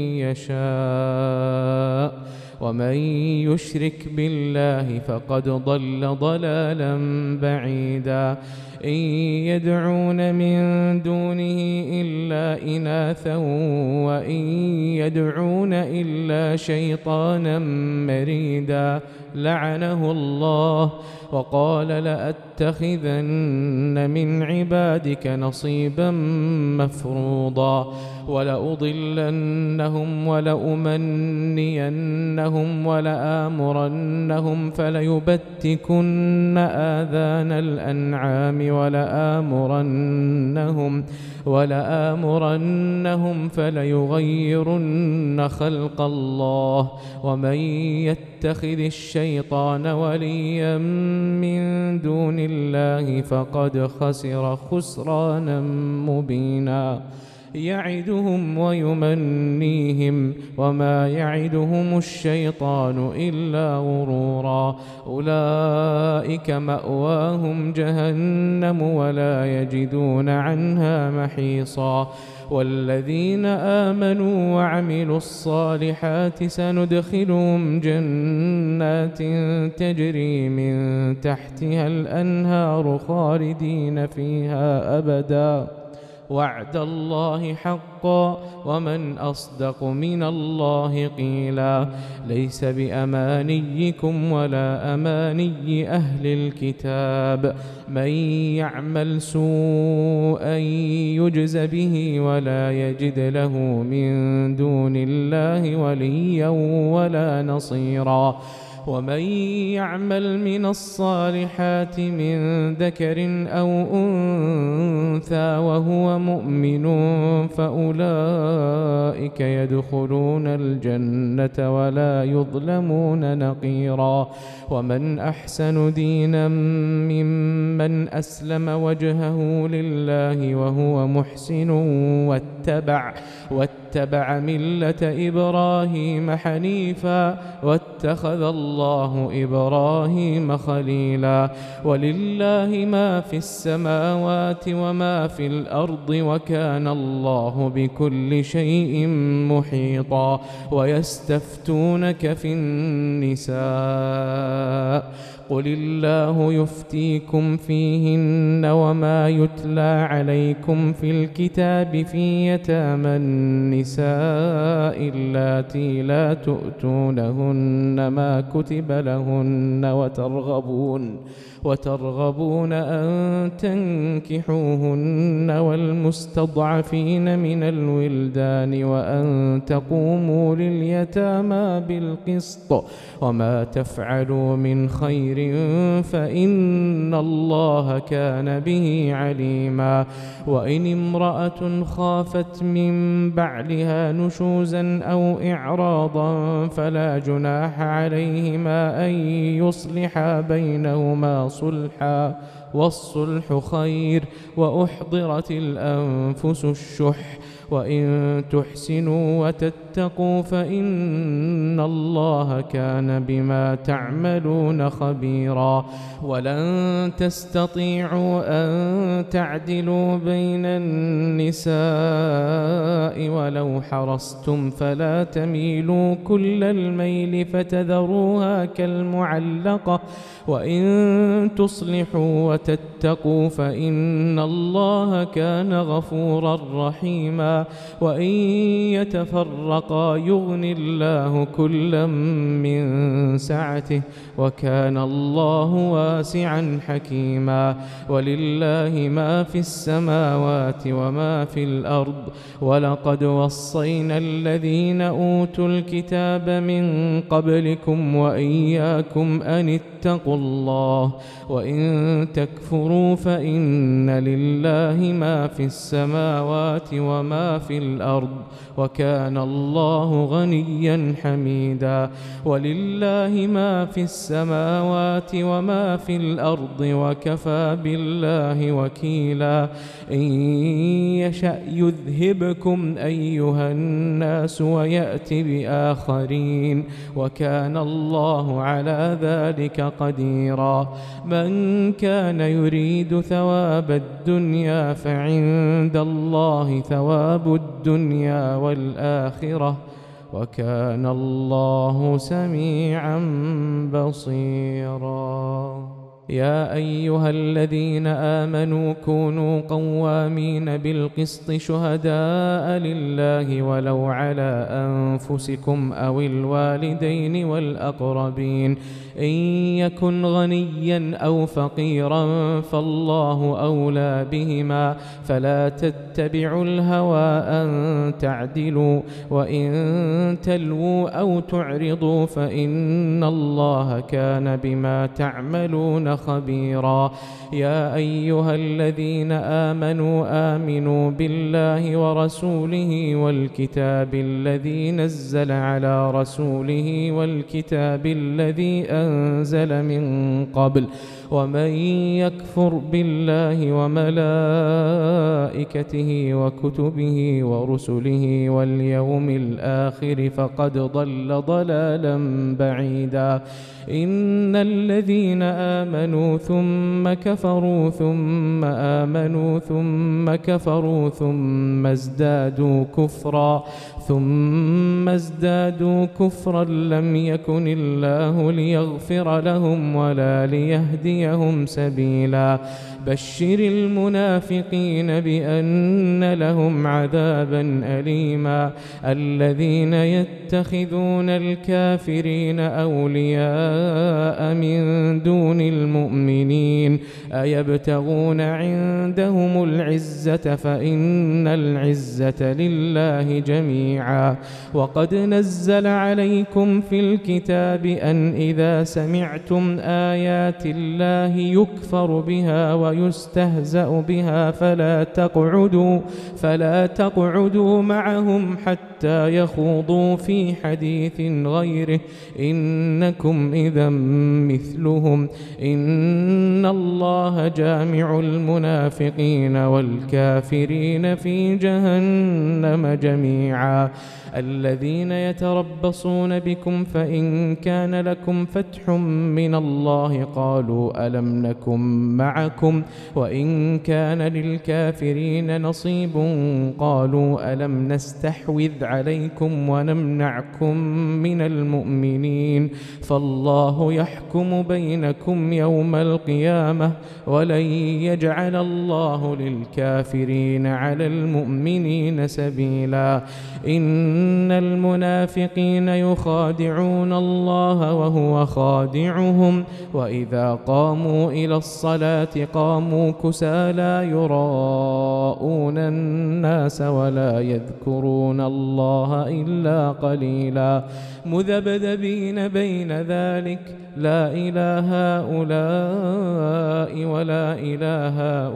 يشاء ومن يشرك بالله فقد ضل ضلالا بعيدا. إن يدعون من دونه إلا إناثا وإن يدعون إلا شيطانا مريدا لعنه الله وقال لأتخذن من عبادك نصيبا مفروضا ولأضلنهم ولأمنينهم ولآمرنهم فليبتكن آذان الأنعام ولآمرنهم ولآمرنهم فليغيرن خلق الله ومن يتبع يتخذ الشيطان وليا من دون الله فقد خسر خسرانا مبينا يعدهم ويمنيهم وما يعدهم الشيطان إلا غرورا أولئك مأواهم جهنم ولا يجدون عنها محيصا والذين آمنوا وعملوا الصالحات سندخلهم جنات تجري من تحتها الأنهار خالدين فيها أبدا وعد الله حقا ومن أصدق من الله قيلا ليس بأمانيكم ولا أماني أهل الكتاب من يعمل سوءا يجز به ولا يجد له من دون الله وليا ولا نصيرا ومن يعمل من الصالحات من ذكر أو أنثى وهو مؤمن فأولئك يدخلون الجنة ولا يظلمون نقيرا ومن أحسن دينا ممن أسلم وجهه لله وهو محسن واتبع واتبع ملة إبراهيم حنيفا واتخذ الله إبراهيم خليلا ولله ما في السماوات وما في الأرض وكان الله بكل شيء محيطا ويستفتونك في النساء قل الله يفتيكم فيهن وما يتلى عليكم في الكتاب في يتامى النساء اللاتي لا تؤتونهن ما كتب لهن وترغبون وترغبون أن تنكحوهن والمستضعفين من الولدان وأن تقوموا لليتامى بالقسط وما تفعلوا من خير فإن الله كان به عليما وإن امرأة خافت من بعلها نشوزا أو إعراضا فلا جناح عليهما أن يصلحا بينهما صلحا والصلح خير وأحضرت الأنفس الشح وإن تحسنوا وتتقوا فإن الله كان بما تعملون خبيرا ولن تستطيعوا أن تعدلوا بين النساء ولو حرصتم فلا تميلوا كل الميل فتذروها كالمعلقة وإن تصلحوا وتتقوا فإن الله كان غفورا رحيما وإن يتفرقا يغن الله كلا من سعته وكان الله واسعا حكيما ولله ما في السماوات وما في الأرض ولقد وصينا الذين أوتوا الكتاب من قبلكم وإياكم أن اتقوا الله وإن تكفروا فإن لله ما في السماوات وما في الأرض وكان الله غنيا حميدا ولله ما في السماوات وما في الأرض وكفى بالله وكيلا إن يشأ يذهبكم أيها الناس ويأتي بآخرين وكان الله على ذلك قديرا من كان يريد ثواب الدنيا فعند الله ثواب الدنيا والآخرة وكان الله سميعا بصيرا يا أيها الذين آمنوا كونوا قوامين بالقسط شهداء لله ولو على أنفسكم أو الوالدين والأقربين إن يكن غنيا أو فقيرا فالله أولى بهما فلا تتبعوا الهوى أن تعدلوا وإن تلووا أو تعرضوا فإن الله كان بما تعملون تعملون خبيرا. يا أيها الذين آمنوا آمنوا بالله ورسوله والكتاب الذي نزل على رسوله والكتاب الذي أنزل من قبل ومن يكفر بالله وملائكته وكتبه ورسله واليوم الآخر فقد ضل ضلالا بعيدا. إن الذين آمنوا ثم كفروا ثم آمنوا ثم كفروا ثم ازدادوا كفرا ثم ازدادوا كفرا لم يكن الله ليغفر لهم ولا ليهديهم سبيلا. بشر المنافقين بأن لهم عذابا أليما. الذين يتخذون الكافرين أولياء من دون المؤمنين أيبتغون عندهم العزة فإن العزة لله جميعا. وقد نزل عليكم في الكتاب أن إذا سمعتم آيات الله يكفر بها ويستهزأ بها فلا تقعدوا فلا تقعدوا معهم حتى يخوضوا في حديث غيره إنكم إذا مثلهم إن الله جامع المنافقين والكافرين في جهنم جميعا. الذين يتربصون بكم فإن كان لكم فتح من الله قالوا ألم نكن معكم وإن كان للكافرين نصيب قالوا ألم نستحوذ عليكم ونمنعكم من المؤمنين فالله يحكم بينكم يوم القيامة ولن يجعل الله للكافرين على المؤمنين سبيلا. إن المنافقين يخادعون الله وهو خادعهم وإذا قاموا إلى الصلاة قاموا كسالى يراءون الناس ولا يذكرون الله إلا قليلا. مذبذبين بين ذلك لا إله هؤلاء ولا إله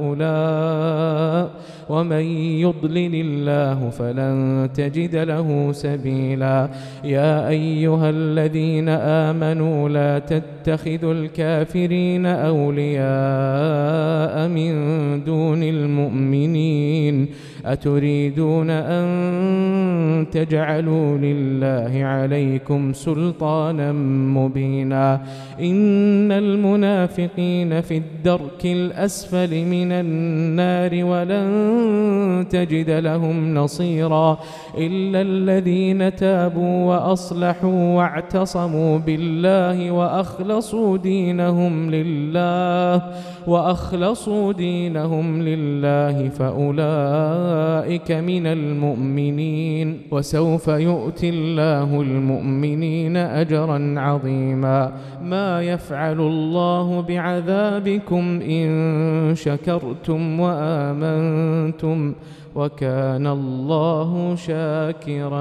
هؤلاء ومن يضلل الله فلن تجد له سبيلا. يا أيها الذين آمنوا لا تتخذوا الكافرين أولياء من دون المؤمنين أتريدون أن تجعلوا لله عليكم سلطانا مبينا. إن المنافقين في الدرك الأسفل من النار ولن تجد لهم نصيرا إلا الذين تابوا وأصلحوا واعتصموا بالله وأخلصوا دينهم لله وأخلصوا دينهم لله فأولئك من المؤمنين وسوف يؤتي الله المؤمنين أجرا عظيما. ما يفعل الله بعذابكم إن شكرتم وآمنتم وكان الله شاكرا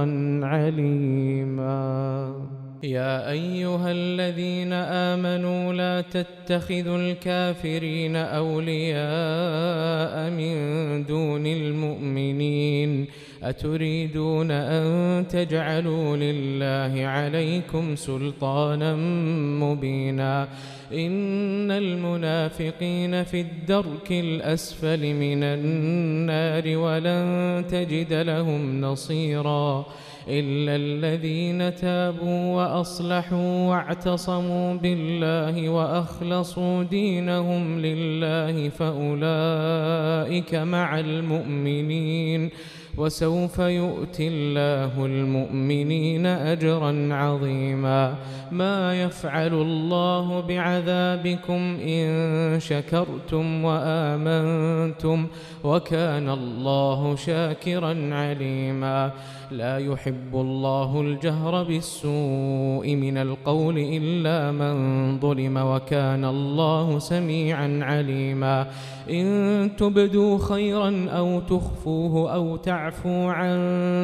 عليما. يا أيها الذين آمنوا لا تتخذوا الكافرين أولياء من دون المؤمنين أتريدون أن تجعلوا لله عليكم سلطانا مبينا. إن المنافقين في الدرك الأسفل من النار ولن تجد لهم نصيرا إلا الذين تابوا وأصلحوا واعتصموا بالله وأخلصوا دينهم لله فأولئك مع المؤمنين وسوف يؤتي الله المؤمنين أجرا عظيما. ما يفعل الله بعذابكم إن شكرتم وآمنتم وكان الله شاكرا عليما. لا يحب الله الجهر بالسوء من القول إلا من ظلم وكان الله سميعا عليما. إن تبدوا خيرا أو تخفوه أو تعفوا عن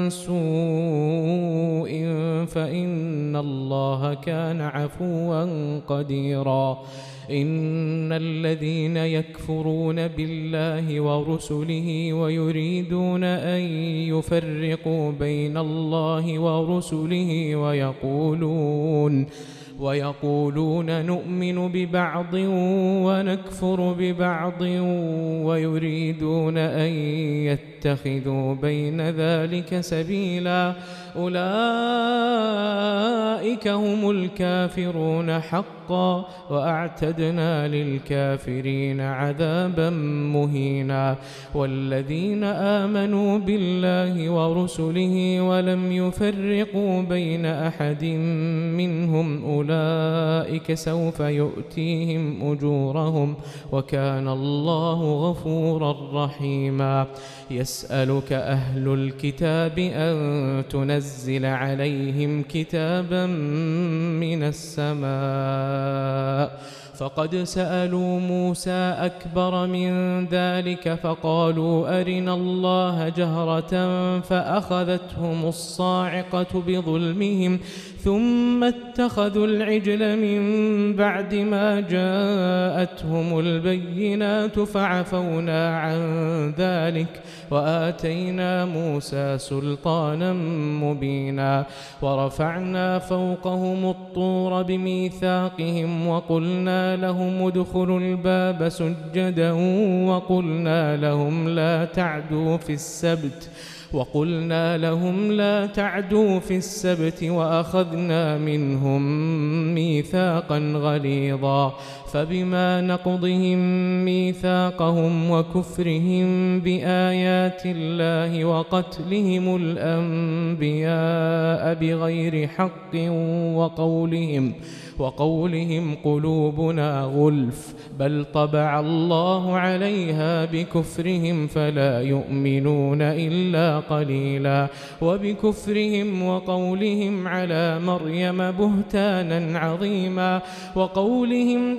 سوء فإن الله كان عفوا قديرا. إن الذين يكفرون بالله ورسله ويريدون أن يفرقوا بين الله ورسله ويقولون ويقولون نؤمن ببعض ونكفر ببعض ويريدون أن يتخذوا بين ذلك سبيلا أولئك هم الكافرون حقا وأعتدنا للكافرين عذابا مهينا والذين آمنوا بالله ورسله ولم يفرقوا بين أحد منهم أولئك سوف يؤتيهم أجورهم وكان الله غفورا رحيما يسألك أهل الكتاب أن تنزل عليهم كتابا من السماء فقد سألوا موسى أكبر من ذلك فقالوا أرنا الله جهرة فأخذتهم الصاعقة بظلمهم ثم اتخذوا العجل من بعد ما جاءتهم البينات فعفونا عن ذلك وآتينا موسى سلطانا مبينا ورفعنا فوقهم الطور بميثاقهم وقلنا لهم ادخلوا الباب سجدا وقلنا لهم لا تعدوا في السبت وقلنا لهم لا تعدوا في السبت وأخذنا منهم ميثاقا غليظا فبما نقضهم ميثاقهم وكفرهم بآيات الله وقتلهم الأنبياء بغير حق وقولهم وقولهم قلوبنا غلف بل طبع الله عليها بكفرهم فلا يؤمنون إلا قليلا وبكفرهم وقولهم على مريم بهتانا عظيما وقولهم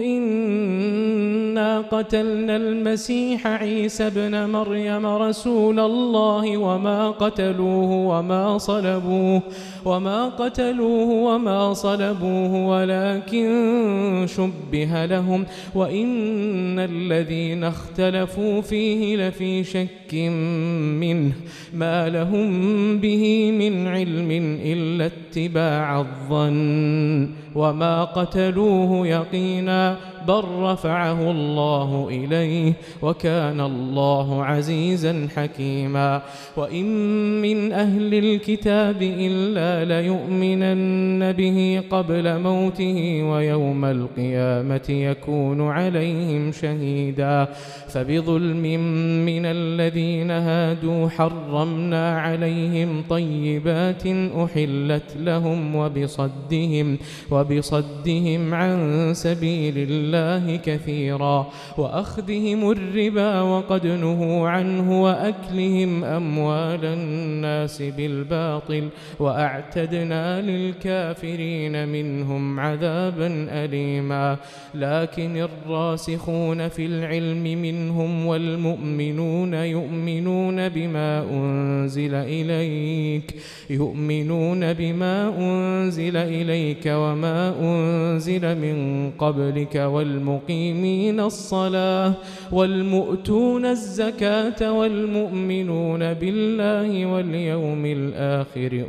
إنا قتلنا المسيح عيسى ابن مريم رسول الله وما قتلوه وما صلبوه وما قتلوه وما صلبوه ولكن شبه لهم وإن الذين اختلفوا فيه لفي شك منه ما لهم به من علم إلا اتباع الظن وما قتلوه يقينا بل رفعه الله إليه وكان الله عزيزا حكيما وإن من أهل الكتاب إلا ليؤمنن به قبل موته ويوم القيامة يكون عليهم شهيدا فبظلم من الذين هادوا حرمنا عليهم طيبات أحلت لهم وبصدهم وبصدهم عن سبيل الله كثيرا وأخذهم الربا وقد نهوا عنه وأكلهم أموال الناس بالباطل وأعتدنا للكافرين منهم عذابا أليما لكن الراسخون في العلم منهم والمؤمنون يؤمنون بما أنزل إليك يؤمنون بما أنزل إليك وما أنزل من قبلك والمقيمين الصلاة والمؤتون الزكاة والمؤمنون بالله واليوم الآخر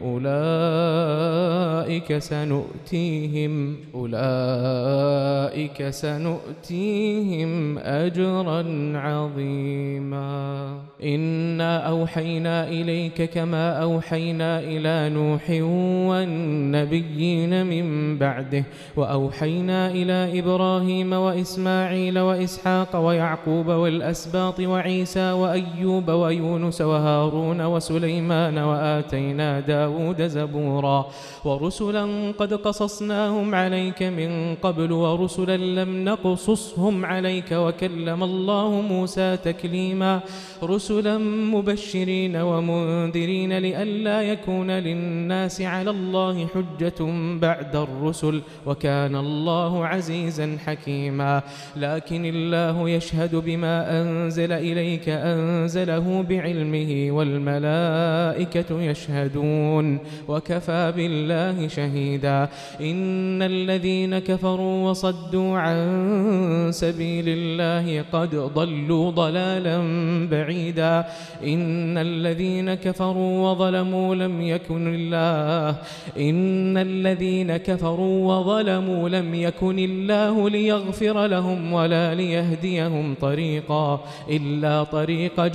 أولئك سنؤتيهم أولئك سنؤتيهم أجرا عظيما إنا أوحينا إليك كما أوحينا إلى نوح والنبيين من بعده وأوحينا إلى إبراهيم وإسماعيل وإسحاق ويعقوب والأسباط وعيسى وأيوب ويونس وهارون وسليمان وآتينا داود زبورا ورسلا قد قصصناهم عليك من قبل ورسلا لم نقصصهم عليك وكلم الله موسى تكليما رسلا مبشرين ومنذرين لئلا يكون للناس على الله حجة بعد الرسل وكان الله عزيزا حكيما لكن الله يشهد بما أنزل إليك أنزله بعلمه والملائكة يشهدون وكفى بالله الله شهيدا. إن الذين كفروا وصدوا عن سبيل الله قد ضلوا ضلالا بعيدا. إن الذين كفروا وظلموا لم يكن الله إن الذين كفروا وظلموا لم يكن الله ليغفر لهم ولا ليهديهم طريقا إلا طريق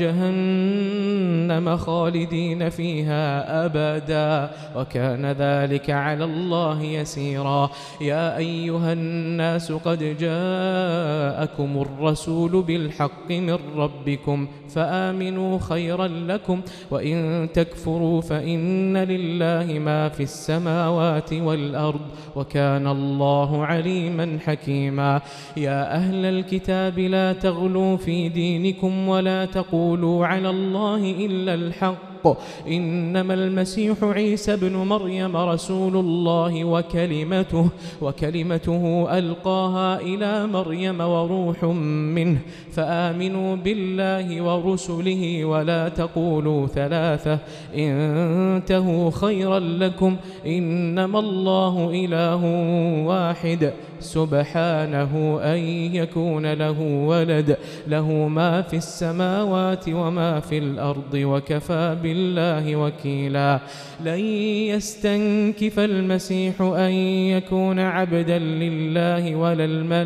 جهنم خالدين فيها أبدا وكان ذلك على الله يسيرا. يا أيها الناس قد جاءكم الرسول بالحق من ربكم فآمنوا خيرا لكم وإن تكفروا فإن لله ما في السماوات والأرض وكان الله عليما حكيما. يا أهل الكتاب لا تغلوا في دينكم ولا تقولوا على الله إلا الحق إنما المسيح عيسى ابن مريم رسول الله وكلمته وكلمته ألقاها إلى مريم وروح منه فآمنوا بالله ورسله ولا تقولوا ثلاثة انتهوا خيرا لكم إنما الله إله واحد سبحانه أن يكون له ولد له ما في السماوات وما في الأرض وكفى بالله وكيلا. لن يستنكف المسيح أن يكون عبدا لله ولا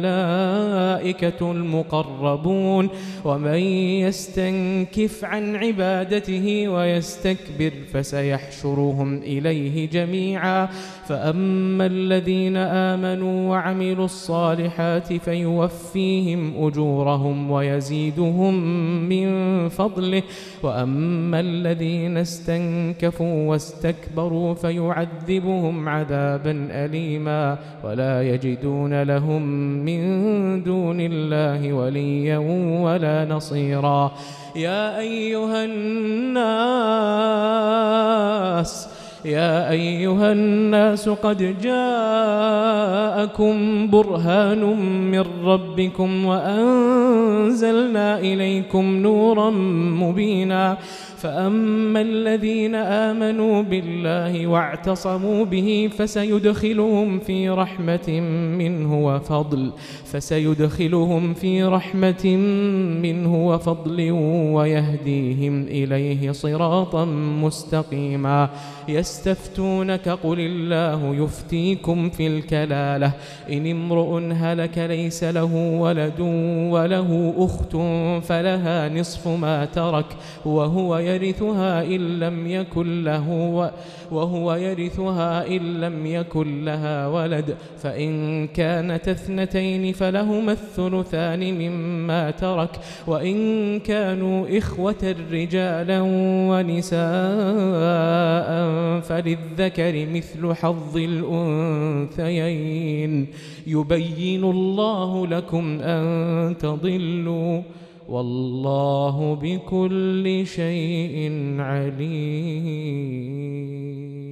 الملائكة المقربون ومن يستنكف عن عبادته ويستكبر فسيحشرهم إليه جميعا. فأما الذين آمنوا وعملوا الصالحات فيوفيهم أجورهم ويزيدهم من فضله وأما الذين استنكفوا واستكبروا فيعذبهم عذابا أليما ولا يجدون لهم من دون الله وليا ولا نصيرا. يا أيها الناس يا أيها الناس قد جاءكم برهان من ربكم وأنزلنا إليكم نورا مبينا. فأما الذين آمنوا بالله واعتصموا به فسيدخلهم في رحمة منه وفضل فسيدخلهم في رحمة منه وفضل ويهديهم إليه صراطا مستقيما. يستفتونك قل الله يفتيكم في الكلالة إن امرؤ هلك ليس له ولد وله أخت فلها نصف ما ترك وهو يرثها إن لم يكن له وهو يرثها إن لم يكن لها ولد فإن كانت اثنتين فلهما الثلثان مما ترك وإن كانوا إخوة رجالا ونساء فللذكر مثل حظ الأنثيين يبين الله لكم أن تضلوا والله بكل شيء عليم.